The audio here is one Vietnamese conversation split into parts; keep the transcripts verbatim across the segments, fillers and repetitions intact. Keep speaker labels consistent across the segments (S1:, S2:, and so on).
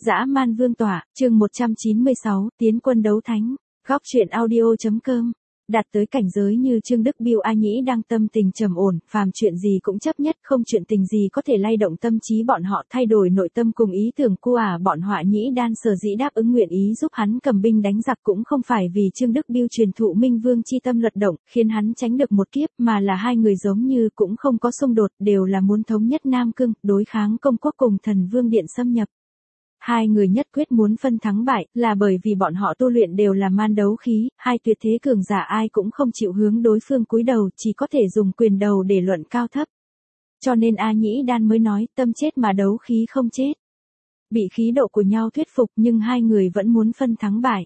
S1: Dã man vương tỏa, chương một trăm chín mươi sáu, tiến quân đấu thánh. Góc truyện audio.com. Đạt tới cảnh giới như Trương Đức Biêu A Nhĩ đang tâm tình trầm ổn, phàm chuyện gì cũng chấp nhất, không chuyện tình gì có thể lay động tâm trí bọn họ, thay đổi nội tâm cùng ý tưởng của à bọn họ. Nhĩ Đan sở dĩ đáp ứng nguyện ý giúp hắn cầm binh đánh giặc cũng không phải vì Trương Đức Biêu truyền thụ Minh Vương chi tâm luật động, khiến hắn tránh được một kiếp, mà là hai người giống như cũng không có xung đột, đều là muốn thống nhất Nam Cương, đối kháng công quốc cùng Thần Vương Điện xâm nhập. Hai người nhất quyết muốn phân thắng bại, là bởi vì bọn họ tu luyện đều là man đấu khí, hai tuyệt thế cường giả ai cũng không chịu hướng đối phương cúi đầu, chỉ có thể dùng quyền đầu để luận cao thấp. Cho nên A Nhĩ Đan mới nói, tâm chết mà đấu khí không chết. Bị khí độ của nhau thuyết phục nhưng hai người vẫn muốn phân thắng bại.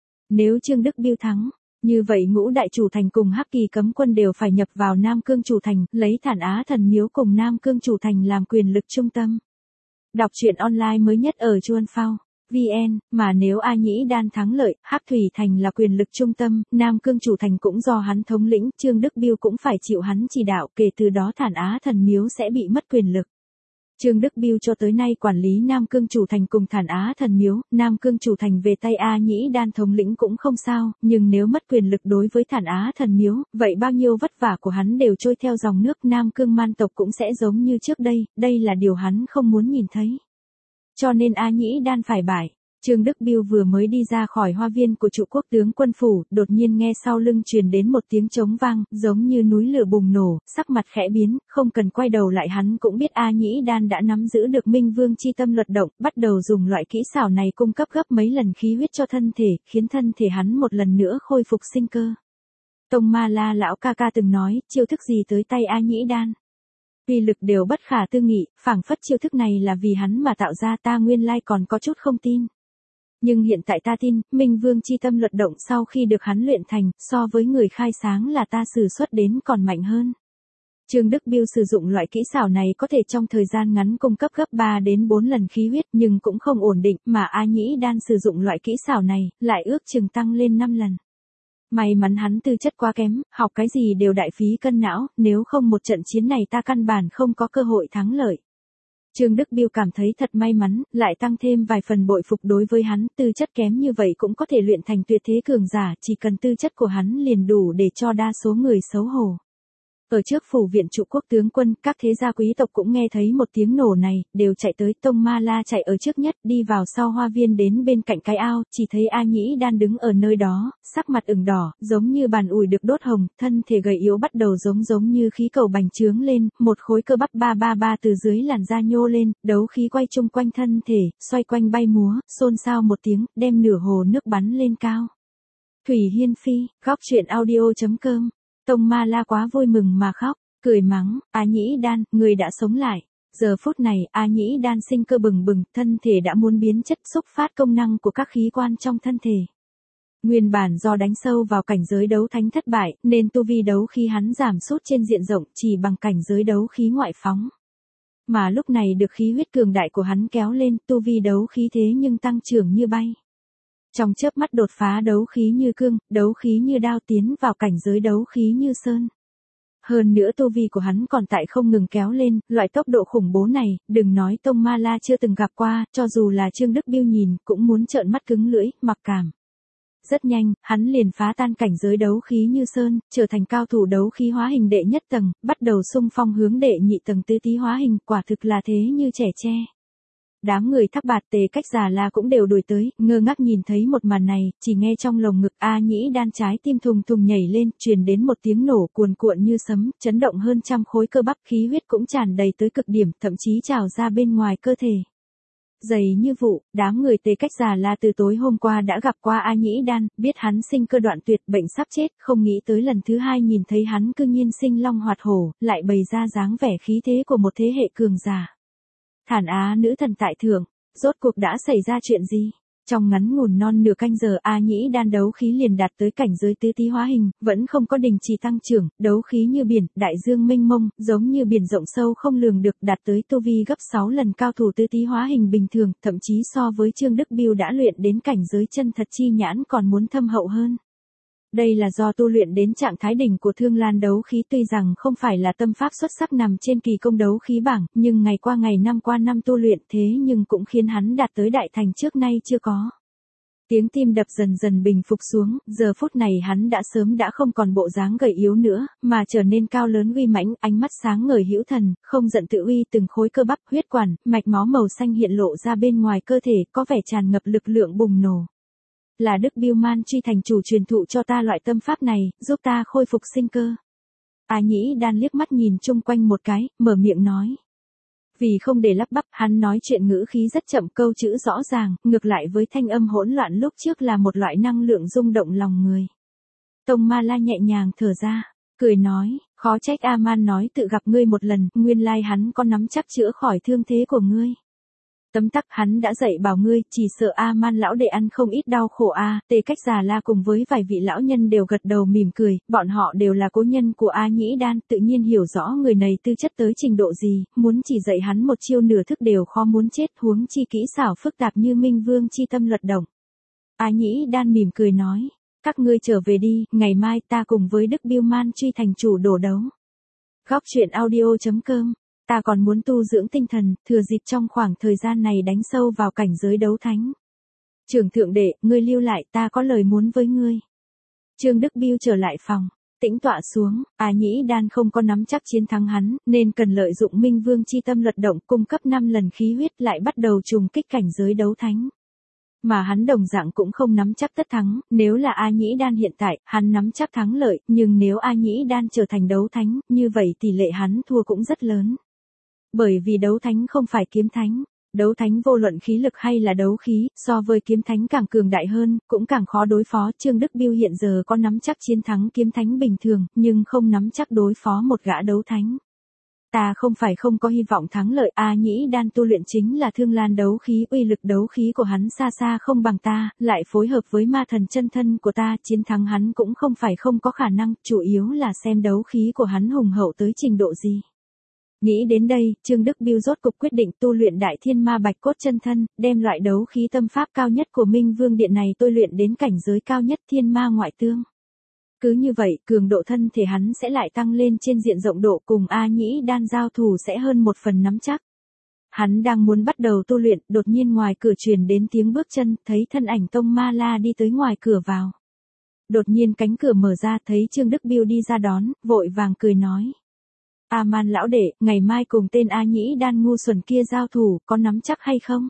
S1: Nếu Trương Đức Biêu thắng, như vậy Ngũ Đại Chủ Thành cùng Hắc Kỳ Cấm Quân đều phải nhập vào Nam Cương Chủ Thành, lấy Thản Á Thần Miếu cùng Nam Cương Chủ Thành làm quyền lực trung tâm. Đọc truyện online mới nhất ở Chuan Phao chấm vn, mà nếu A Nhĩ Đan thắng lợi, Hắc Thủy Thành là quyền lực trung tâm, Nam Cương Chủ Thành cũng do hắn thống lĩnh, Trương Đức Biêu cũng phải chịu hắn chỉ đạo, kể từ đó Thản Á Thần Miếu sẽ bị mất quyền lực. Trương Đức Biêu cho tới nay quản lý Nam Cương Chủ Thành cùng Thản Á Thần Miếu, Nam Cương Chủ Thành về tay A Nhĩ Đan thống lĩnh cũng không sao, nhưng nếu mất quyền lực đối với Thản Á Thần Miếu, vậy bao nhiêu vất vả của hắn đều trôi theo dòng nước, Nam Cương man tộc cũng sẽ giống như trước đây, đây là điều hắn không muốn nhìn thấy. Cho nên A Nhĩ Đan phải bại. Trương Đức Biêu vừa mới đi ra khỏi hoa viên của trụ quốc tướng quân phủ, đột nhiên nghe sau lưng truyền đến một tiếng trống vang, giống như núi lửa bùng nổ, sắc mặt khẽ biến, không cần quay đầu lại hắn cũng biết A Nhĩ Đan đã nắm giữ được Minh Vương chi tâm luật động, bắt đầu dùng loại kỹ xảo này cung cấp gấp mấy lần khí huyết cho thân thể, khiến thân thể hắn một lần nữa khôi phục sinh cơ. Tông Ma La lão ca ca từng nói, chiêu thức gì tới tay A Nhĩ Đan, uy lực đều bất khả tư nghị, phảng phất chiêu thức này là vì hắn mà tạo ra, ta nguyên lai còn có chút không tin. Nhưng hiện tại ta tin, Minh Vương chi tâm luật động sau khi được hắn luyện thành, so với người khai sáng là ta sử xuất đến còn mạnh hơn. Trương Đức Biêu sử dụng loại kỹ xảo này có thể trong thời gian ngắn cung cấp gấp ba đến bốn lần khí huyết nhưng cũng không ổn định, mà A Nhĩ Đan sử dụng loại kỹ xảo này, lại ước chừng tăng lên năm lần. May mắn hắn tư chất quá kém, học cái gì đều đại phí cân não, nếu không một trận chiến này ta căn bản không có cơ hội thắng lợi. Trương Đức Biêu cảm thấy thật may mắn, lại tăng thêm vài phần bội phục đối với hắn, tư chất kém như vậy cũng có thể luyện thành tuyệt thế cường giả, chỉ cần tư chất của hắn liền đủ để cho đa số người xấu hổ. Ở trước phủ viện trụ quốc tướng quân, các thế gia quý tộc cũng nghe thấy một tiếng nổ này, đều chạy tới, Tông Ma La chạy ở trước nhất, đi vào sau hoa viên đến bên cạnh cái ao, chỉ thấy A Nhĩ Đan đứng ở nơi đó, sắc mặt ửng đỏ, giống như bàn ủi được đốt hồng, thân thể gầy yếu bắt đầu giống giống như khí cầu bành trướng lên, một khối cơ bắp ba ba ba từ dưới làn da nhô lên, đấu khí quay chung quanh thân thể, xoay quanh bay múa, xôn xao một tiếng, đem nửa hồ nước bắn lên cao. Thủy Hiên Phi, góc truyện audio.com. Tông Ma La quá vui mừng mà khóc, cười mắng, A Nhĩ Đan, người đã sống lại. Giờ phút này, A Nhĩ Đan sinh cơ bừng bừng, thân thể đã muốn biến chất, xúc phát công năng của các khí quan trong thân thể. Nguyên bản do đánh sâu vào cảnh giới đấu thánh thất bại, nên tu vi đấu khí hắn giảm sút trên diện rộng, chỉ bằng cảnh giới đấu khí ngoại phóng. Mà lúc này được khí huyết cường đại của hắn kéo lên, tu vi đấu khí thế nhưng tăng trưởng như bay. Trong chớp mắt đột phá đấu khí như cương, đấu khí như đao, tiến vào cảnh giới đấu khí như sơn. Hơn nữa tu vi của hắn còn tại không ngừng kéo lên, loại tốc độ khủng bố này, đừng nói Tông Ma La chưa từng gặp qua, cho dù là Trương Đức Biêu nhìn, cũng muốn trợn mắt cứng lưỡi, mặc cảm. Rất nhanh, hắn liền phá tan cảnh giới đấu khí như sơn, trở thành cao thủ đấu khí hóa hình đệ nhất tầng, bắt đầu xung phong hướng đệ nhị tầng tứ tí hóa hình, quả thực là thế như trẻ tre. Đám người Thác Bạt Tề Cách Già La cũng đều đuổi tới, ngơ ngác nhìn thấy một màn này, chỉ nghe trong lồng ngực A Nhĩ Đan trái tim thùng thùng nhảy lên, truyền đến một tiếng nổ cuồn cuộn như sấm, chấn động hơn trăm khối cơ bắp, khí huyết cũng tràn đầy tới cực điểm, thậm chí trào ra bên ngoài cơ thể. Dày như vụ, đám người Tề Cách Già La từ tối hôm qua đã gặp qua A Nhĩ Đan, biết hắn sinh cơ đoạn tuyệt, bệnh sắp chết, không nghĩ tới lần thứ hai nhìn thấy hắn cư nhiên sinh long hoạt hổ, lại bày ra dáng vẻ khí thế của một thế hệ cường giả. Thản Á nữ thần tại thượng, rốt cuộc đã xảy ra chuyện gì? Trong ngắn ngủn non nửa canh giờ A Nhĩ Đan đấu khí liền đạt tới cảnh giới tứ tí hóa hình, vẫn không có đình chỉ tăng trưởng, đấu khí như biển, đại dương mênh mông, giống như biển rộng sâu không lường được, đạt tới tu vi gấp sáu lần cao thủ tứ tí hóa hình bình thường, thậm chí so với Trương Đức Biêu đã luyện đến cảnh giới chân thật chi nhãn còn muốn thâm hậu hơn. Đây là do tu luyện đến trạng thái đỉnh của Thương Lan đấu khí, tuy rằng không phải là tâm pháp xuất sắc nằm trên kỳ công đấu khí bảng, nhưng ngày qua ngày năm qua năm tu luyện thế nhưng cũng khiến hắn đạt tới đại thành trước nay chưa có. Tiếng tim đập dần dần bình phục xuống, giờ phút này hắn đã sớm đã không còn bộ dáng gầy yếu nữa, mà trở nên cao lớn uy mãnh, ánh mắt sáng ngời hữu thần, không giận tự uy, từng khối cơ bắp, huyết quản, mạch máu màu xanh hiện lộ ra bên ngoài cơ thể, có vẻ tràn ngập lực lượng bùng nổ. Là Đức Bưu Man Truy thành chủ truyền thụ cho ta loại tâm pháp này, giúp ta khôi phục sinh cơ. A Nhĩ Đan liếc mắt nhìn chung quanh một cái, mở miệng nói. Vì không để lắp bắp, hắn nói chuyện ngữ khí rất chậm, câu chữ rõ ràng, ngược lại với thanh âm hỗn loạn lúc trước là một loại năng lượng rung động lòng người. Tông Ma La nhẹ nhàng thở ra, cười nói, khó trách A-man nói tự gặp ngươi một lần, nguyên lai hắn có nắm chắc chữa khỏi thương thế của ngươi. Tấm tắc hắn đã dạy bảo ngươi, chỉ sợ A-man lão đệ ăn không ít đau khổ a. Tề Cách Già La cùng với vài vị lão nhân đều gật đầu mỉm cười, bọn họ đều là cố nhân của A Nhĩ Đan, tự nhiên hiểu rõ người này tư chất tới trình độ gì, muốn chỉ dạy hắn một chiêu nửa thức đều khó muốn chết, huống chi kỹ xảo phức tạp như Minh Vương chi tâm luật động. A Nhĩ Đan mỉm cười nói, các ngươi trở về đi, ngày mai ta cùng với Đức Bưu Man Truy thành chủ đổ đấu. Góc truyện audio chấm com. Ta còn muốn tu dưỡng tinh thần, thừa dịp trong khoảng thời gian này đánh sâu vào cảnh giới đấu thánh. Trưởng thượng đệ, ngươi lưu lại, ta có lời muốn với ngươi. Trương Đức Bưu trở lại phòng, tĩnh tọa xuống, A Nhĩ Đan không có nắm chắc chiến thắng hắn, nên cần lợi dụng Minh Vương chi tâm luật động cung cấp năm lần khí huyết lại bắt đầu trùng kích cảnh giới đấu thánh. Mà hắn đồng dạng cũng không nắm chắc tất thắng, nếu là A Nhĩ Đan hiện tại, hắn nắm chắc thắng lợi, nhưng nếu A Nhĩ Đan trở thành đấu thánh, như vậy tỷ lệ hắn thua cũng rất lớn. Bởi vì đấu thánh không phải kiếm thánh, đấu thánh vô luận khí lực hay là đấu khí, so với kiếm thánh càng cường đại hơn, cũng càng khó đối phó. Trương Đức Bưu hiện giờ có nắm chắc chiến thắng kiếm thánh bình thường, nhưng không nắm chắc đối phó một gã đấu thánh. Ta không phải không có hy vọng thắng lợi, A Nhĩ Đan tu luyện chính là Thương Lan đấu khí, uy lực đấu khí của hắn xa xa không bằng ta, lại phối hợp với ma thần chân thân của ta, chiến thắng hắn cũng không phải không có khả năng, chủ yếu là xem đấu khí của hắn hùng hậu tới trình độ gì. Nghĩ đến đây, Trương Đức Bưu rốt cục quyết định tu luyện Đại Thiên Ma Bạch Cốt chân thân, đem loại đấu khí tâm pháp cao nhất của Minh Vương Điện này tôi luyện đến cảnh giới cao nhất Thiên Ma Ngoại Tương. Cứ như vậy, cường độ thân thể hắn sẽ lại tăng lên trên diện rộng, độ cùng A Nhĩ Đan giao thủ sẽ hơn một phần nắm chắc. Hắn đang muốn bắt đầu tu luyện, đột nhiên ngoài cửa truyền đến tiếng bước chân, thấy thân ảnh Tông Ma La đi tới ngoài cửa vào. Đột nhiên cánh cửa mở ra, thấy Trương Đức Bưu đi ra đón, vội vàng cười nói. A-man lão đệ, ngày mai cùng tên A Nhĩ Đan ngu xuẩn kia giao thủ, có nắm chắc hay không?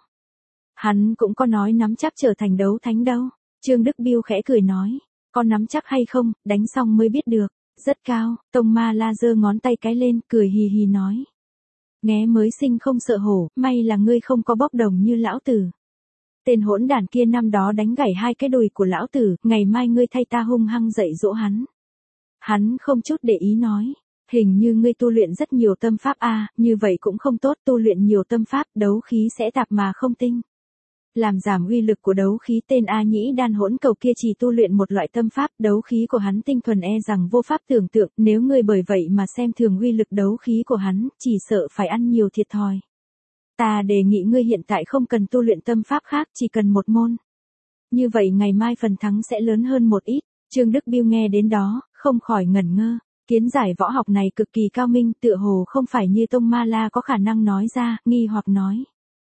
S1: Hắn cũng có nói nắm chắc trở thành đấu thánh đâu. Trương Đức Bưu khẽ cười nói, có nắm chắc hay không, đánh xong mới biết được. Rất cao, Tông Ma La giơ ngón tay cái lên, cười hì hì nói. Nghé mới sinh không sợ hổ, may là ngươi không có bốc đồng như lão tử. Tên hỗn đản kia năm đó đánh gãy hai cái đùi của lão tử, ngày mai ngươi thay ta hung hăng dạy dỗ hắn. Hắn không chút để ý nói. Hình như ngươi tu luyện rất nhiều tâm pháp a, à, như vậy cũng không tốt, tu luyện nhiều tâm pháp, đấu khí sẽ tạp mà không tinh. Làm giảm uy lực của đấu khí, tên A Nhĩ Đan hỗn cầu kia chỉ tu luyện một loại tâm pháp, đấu khí của hắn tinh thuần e rằng vô pháp tưởng tượng, nếu ngươi bởi vậy mà xem thường uy lực đấu khí của hắn, chỉ sợ phải ăn nhiều thiệt thòi. Ta đề nghị ngươi hiện tại không cần tu luyện tâm pháp khác, chỉ cần một môn. Như vậy ngày mai phần thắng sẽ lớn hơn một ít. Trương Đức Bưu nghe đến đó, không khỏi ngẩn ngơ. Kiến giải võ học này cực kỳ cao minh, tựa hồ không phải như Tông Ma La có khả năng nói ra, nghi hoặc nói.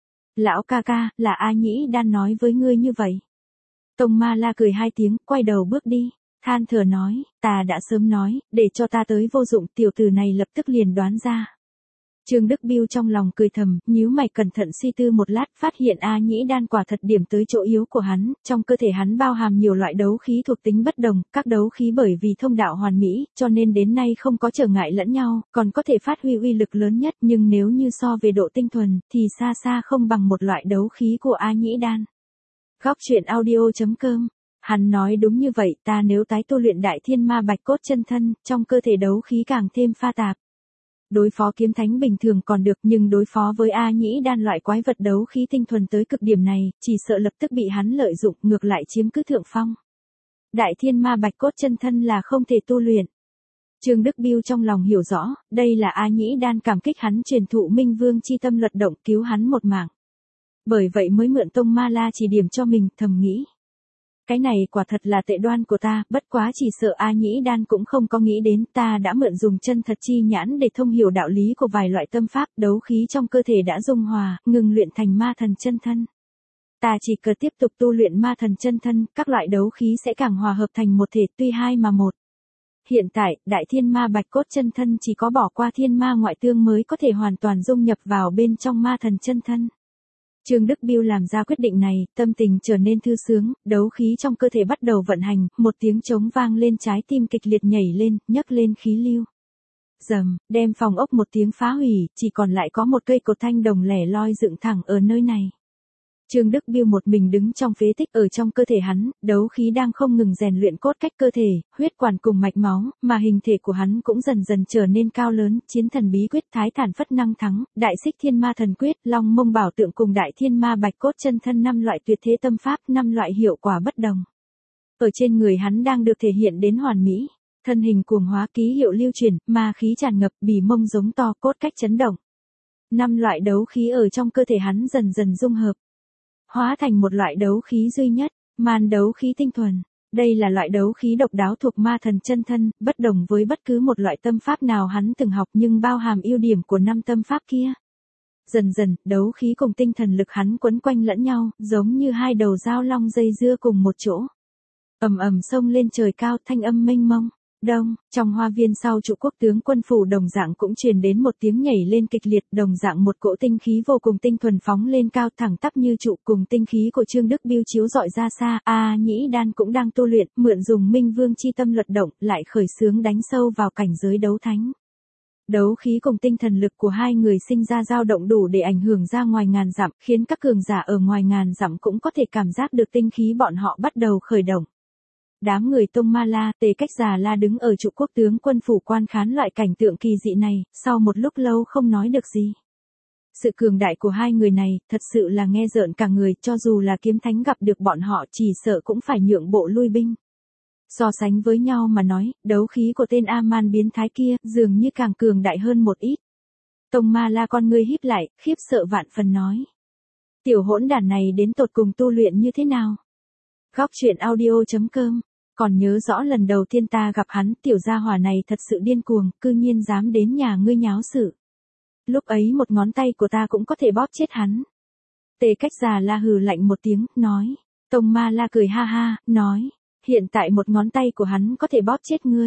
S1: Lão ca ca, là A Nhĩ Đan nói với ngươi như vậy. Tông Ma La cười hai tiếng, quay đầu bước đi, than thở nói, ta đã sớm nói, để cho ta tới vô dụng, tiểu tử này lập tức liền đoán ra. Trương Đức Bưu trong lòng cười thầm, nhíu mày cẩn thận suy tư một lát, phát hiện A Nhĩ Đan quả thật điểm tới chỗ yếu của hắn, trong cơ thể hắn bao hàm nhiều loại đấu khí thuộc tính bất đồng, các đấu khí bởi vì thông đạo hoàn mỹ, cho nên đến nay không có trở ngại lẫn nhau, còn có thể phát huy uy lực lớn nhất, nhưng nếu như so về độ tinh thuần, thì xa xa không bằng một loại đấu khí của A Nhĩ Đan. Góc truyện audio chấm com. Hắn nói đúng như vậy, ta nếu tái tu luyện Đại Thiên Ma Bạch Cốt chân thân, trong cơ thể đấu khí càng thêm pha tạp. Đối phó kiếm thánh bình thường còn được, nhưng đối phó với A Nhĩ Đan loại quái vật đấu khí tinh thuần tới cực điểm này, chỉ sợ lập tức bị hắn lợi dụng, ngược lại chiếm cứ thượng phong. Đại Thiên Ma Bạch Cốt chân thân là không thể tu luyện. Trương Đức Bưu trong lòng hiểu rõ, đây là A Nhĩ Đan cảm kích hắn truyền thụ Minh Vương chi tâm luật động, cứu hắn một mạng. Bởi vậy mới mượn Tông Ma La chỉ điểm cho mình, thầm nghĩ. Cái này quả thật là tệ đoan của ta, bất quá chỉ sợ A Nhĩ Đan cũng không có nghĩ đến, ta đã mượn dùng chân thật chi nhãn để thông hiểu đạo lý của vài loại tâm pháp, đấu khí trong cơ thể đã dung hòa, ngừng luyện thành ma thần chân thân. Ta chỉ cần tiếp tục tu luyện ma thần chân thân, các loại đấu khí sẽ càng hòa hợp thành một thể, tuy hai mà một. Hiện tại, đại thiên ma bạch cốt chân thân chỉ có bỏ qua thiên ma ngoại tương mới có thể hoàn toàn dung nhập vào bên trong ma thần chân thân. Trương Đức Biêu làm ra quyết định này, tâm tình trở nên thư sướng, đấu khí trong cơ thể bắt đầu vận hành, một tiếng trống vang lên, trái tim kịch liệt nhảy lên, nhấc lên khí lưu. Rầm, đem phòng ốc một tiếng phá hủy, chỉ còn lại có một cây cột thanh đồng lẻ loi dựng thẳng ở nơi này. Trương Đức Biêu một mình đứng trong phế tích, ở trong cơ thể hắn, đấu khí đang không ngừng rèn luyện cốt cách cơ thể, huyết quản cùng mạch máu, mà hình thể của hắn cũng dần dần trở nên cao lớn, chiến thần bí quyết, thái thản phất năng thắng, đại xích thiên ma thần quyết, long mông bảo tượng cùng đại thiên ma bạch cốt chân thân, năm loại tuyệt thế tâm pháp, năm loại hiệu quả bất đồng. Ở trên người hắn đang được thể hiện đến hoàn mỹ, thân hình cuồng hóa, ký hiệu lưu truyền, ma khí tràn ngập, bì mông giống to, cốt cách chấn động. Năm loại đấu khí ở trong cơ thể hắn dần dần dung hợp, hóa thành một loại đấu khí duy nhất, man đấu khí tinh thuần. Đây là loại đấu khí độc đáo thuộc ma thần chân thân, bất đồng với bất cứ một loại tâm pháp nào hắn từng học, nhưng bao hàm ưu điểm của năm tâm pháp kia. Dần dần, đấu khí cùng tinh thần lực hắn quấn quanh lẫn nhau, giống như hai đầu dao long dây dưa cùng một chỗ. Ầm ầm xông lên trời cao, thanh âm mênh mông. Đông, trong hoa viên sau trụ quốc tướng quân phủ đồng dạng cũng truyền đến một tiếng nhảy lên kịch liệt, đồng dạng một cỗ tinh khí vô cùng tinh thuần phóng lên cao, thẳng tắp như trụ, cùng tinh khí của Trương Đức Biêu chiếu rọi ra xa. A Nhĩ Đan cũng đang tu luyện, mượn dùng Minh Vương chi tâm luật động, lại khởi xướng đánh sâu vào cảnh giới đấu thánh. Đấu khí cùng tinh thần lực của hai người sinh ra dao động đủ để ảnh hưởng ra ngoài ngàn dặm, khiến các cường giả ở ngoài ngàn dặm cũng có thể cảm giác được tinh khí bọn họ bắt đầu khởi động. Đám người Tông Ma La, Tề Cách Già La đứng ở trụ quốc tướng quân phủ quan khán loại cảnh tượng kỳ dị này, sau một lúc lâu không nói được gì. Sự cường đại của hai người này, thật sự là nghe rợn cả người, cho dù là kiếm thánh gặp được bọn họ chỉ sợ cũng phải nhượng bộ lui binh. So sánh với nhau mà nói, đấu khí của tên A-man biến thái kia, dường như càng cường đại hơn một ít. Tông Ma La con ngươi híp lại, khiếp sợ vạn phần nói. Tiểu hỗn đản này đến tột cùng tu luyện như thế nào? Góc truyện audio chấm com. Còn nhớ rõ lần đầu tiên ta gặp hắn, tiểu gia hỏa này thật sự điên cuồng, cư nhiên dám đến nhà ngươi nháo sự. Lúc ấy một ngón tay của ta cũng có thể bóp chết hắn. Tề Cách Già La hừ lạnh một tiếng, nói. Tông Ma La cười ha ha, nói. Hiện tại một ngón tay của hắn có thể bóp chết ngươi.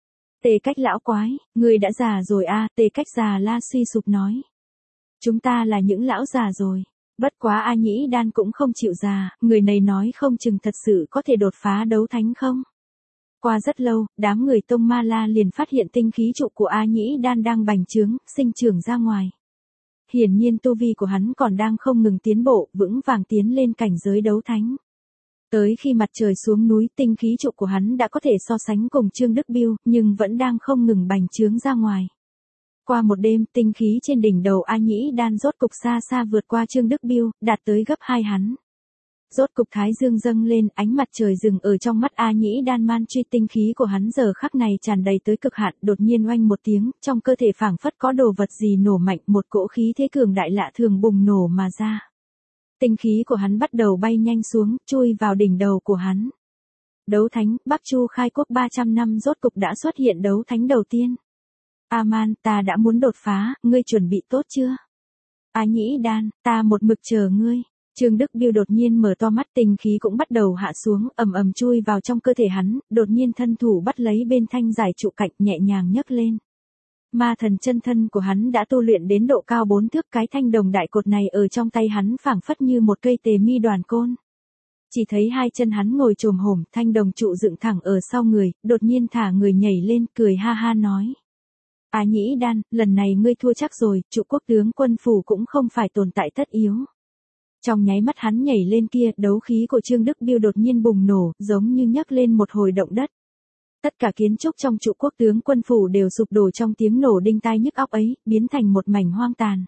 S1: Tề Cách lão quái, ngươi đã già rồi a, à, Tề Cách Già La suy sụp nói. Chúng ta là những lão già rồi. Bất quá A Nhĩ Đan cũng không chịu già, người này nói không chừng thật sự có thể đột phá đấu thánh không? Qua rất lâu, đám người Tông Ma La liền phát hiện tinh khí trụ của A Nhĩ Đan đang bành trướng, sinh trưởng ra ngoài. Hiển nhiên tu vi của hắn còn đang không ngừng tiến bộ, vững vàng tiến lên cảnh giới đấu thánh. Tới khi mặt trời xuống núi, tinh khí trụ của hắn đã có thể so sánh cùng Trương Đức Biêu, nhưng vẫn đang không ngừng bành trướng ra ngoài. Qua một đêm, tinh khí trên đỉnh đầu A Nhĩ Đan rốt cục xa xa vượt qua Trương Đức Biêu, đạt tới gấp hai hắn. Rốt cục thái dương dâng lên, ánh mặt trời dừng ở trong mắt A Nhĩ Đan, man truy tinh khí của hắn giờ khắc này tràn đầy tới cực hạn, đột nhiên oanh một tiếng, trong cơ thể phảng phất có đồ vật gì nổ mạnh, một cỗ khí thế cường đại lạ thường bùng nổ mà ra. Tinh khí của hắn bắt đầu bay nhanh xuống, chui vào đỉnh đầu của hắn. Đấu thánh, Bắc Chu khai quốc ba trăm năm rốt cục đã xuất hiện đấu thánh đầu tiên. A-man, ta đã muốn đột phá, ngươi chuẩn bị tốt chưa? A Nhĩ Đan, ta một mực chờ ngươi. Trương Đức Biêu đột nhiên mở to mắt, tinh khí cũng bắt đầu hạ xuống, ầm ầm chui vào trong cơ thể hắn, đột nhiên thân thủ bắt lấy bên thanh giải trụ cạnh, nhẹ nhàng nhấc lên. Ma thần chân thân của hắn đã tu luyện đến độ cao bốn thước, cái thanh đồng đại cột này ở trong tay hắn phảng phất như một cây tề mi đoàn côn. Chỉ thấy hai chân hắn ngồi chồm hổm, thanh đồng trụ dựng thẳng ở sau người, đột nhiên thả người nhảy lên, cười ha ha nói. A Nhĩ Đan, lần này ngươi thua chắc rồi, trụ quốc tướng quân phủ cũng không phải tồn tại tất yếu. Trong nháy mắt hắn nhảy lên kia, đấu khí của Trương Đức Biêu đột nhiên bùng nổ, giống như nhấc lên một hồi động đất. Tất cả kiến trúc trong trụ quốc tướng quân phủ đều sụp đổ trong tiếng nổ đinh tai nhức óc ấy, biến thành một mảnh hoang tàn.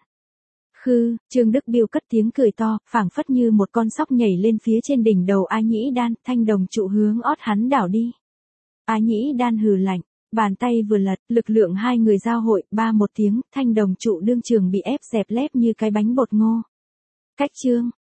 S1: Khư, Trương Đức Biêu cất tiếng cười to, phảng phất như một con sóc nhảy lên phía trên đỉnh đầu A Nhĩ Đan, thanh đồng trụ hướng ót hắn đảo đi. A Nhĩ Đan hừ lạnh. Bàn tay vừa lật, lực lượng hai người giao hội, ba một tiếng, thanh đồng trụ đương trường bị ép dẹp lép như cái bánh bột ngô. Cách chương,